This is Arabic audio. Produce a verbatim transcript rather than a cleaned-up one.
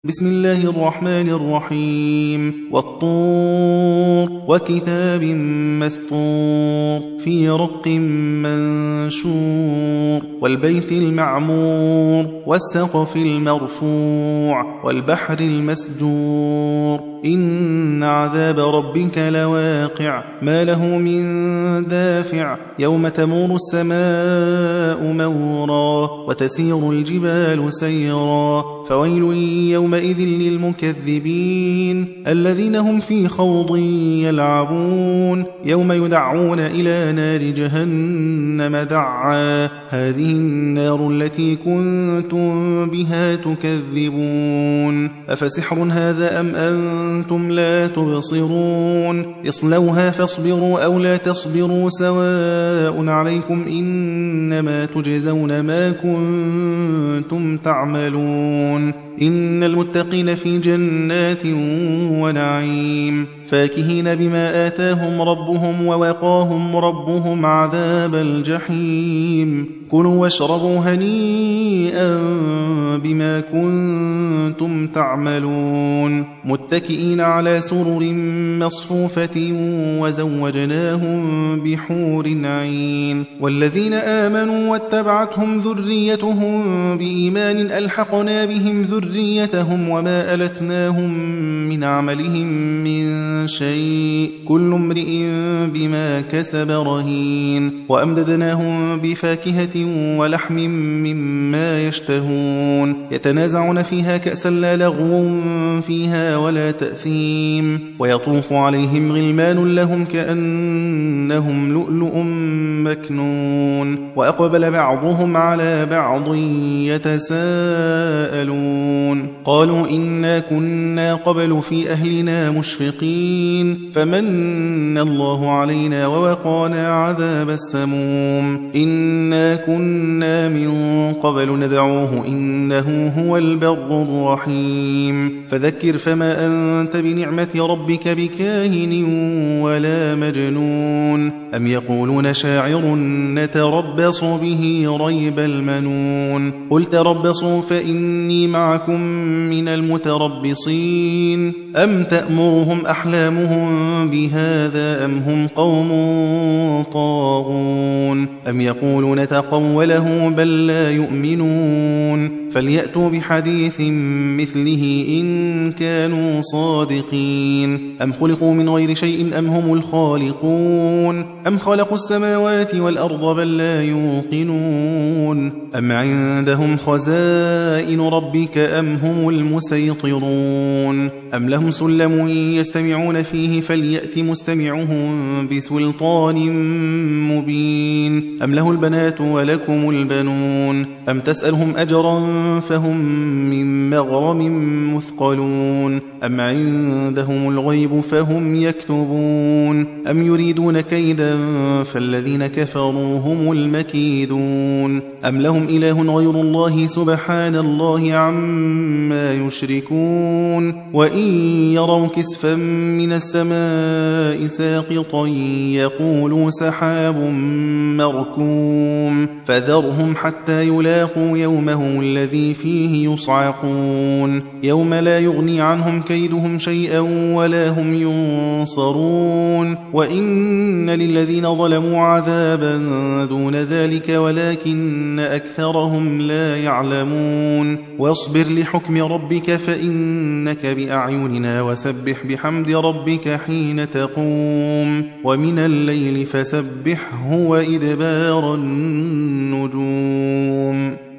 بسم الله الرحمن الرحيم والطور وكتاب مسطور في رق منشور والبيت المعمور والسقف المرفوع والبحر المسجور إن عذاب ربك لواقع ما له من دافع يوم تمور السماء مورا وتسير الجبال سيرا فويل يومئذ للمكذبين الذين هم في خوض يلعبون يوم يدعون إلى نار جهنم دعا هذه النار التي كنتم بها تكذبون أفسحر هذا أم أنتم لا تبصرون اصلوها فاصبروا أو لا تصبروا سواء عليكم إنما تجزون ما كنتم تعملون إن المتقين في جنات ونعيم فاكهين بما آتاهم ربهم ووقاهم ربهم عذاب الجحيم كلوا واشربوا هنيئا بما كنتم تعملون متكئين على سرر مصفوفة وزوجناهم بحور عين والذين آمنوا واتبعتهم ذريتهم بإيمان ألحقنا بهم ذريتهم وما ألتناهم من عملهم من شيء كل امرئ بما كسب رهين وأمددناهم بفاكهة ولحم مما يشتهون يتنازعون فيها كأسا لا لغو فيها ولا تأثيم ويطوف عليهم غلمان لهم كأنهم لؤلؤ مكنون وأقبل بعضهم على بعض يتساءلون قالوا إنا كنا قبل في أهلنا مشفقين فمن الله علينا ووقانا عذاب السموم إنا كنا من قبل ندعوه إنه هو البر الرحيم فذكر فما أنت بنعمة ربك بكاهن ولا مجنون أم يقولون شاعر نتربص به ريب المنون قل تربصوا فإني معكم من المتربصين أم تأمرهم أحلامهم بهذا أم هم قوم طاغون أم يقولون تقوله بل لا يؤمنون فليأتوا بحديث مثله إن كانوا صادقين أم خلقوا من غير شيء أم هم الخالقون أم خلقوا السماوات والأرض بل لا يوقنون أم عندهم خزائن ربك أم هم المسيطرون أم لهم سلم يستمعون فيه فليأت مستمعهم بسلطان مبين أم له البنات ولكم البنون أم تسألهم أجرا فهم من مغرم مثقلون أم عندهم الغيب فهم يكتبون أم يريدون كيدا فالذين كفروا هم المكيدون أم لهم إله غير الله سبحان الله عما يشركون وإن يروا كسفا من السماء ساقطا يقولوا سحاب مركوم فذرهم حتى يلاقوا يومهم الذي فيه يصعقون يوم لا يغني عنهم كيدهم شيئا ولا هم ينصرون وإن للذين ظلموا عذابا دون ذلك ولكن أكثرهم لا يعلمون واصبر لحكم ربك فإنك بأعيننا وسبح بحمد ربك حين تقوم ومن الليل فسبحه وإدبار النجوم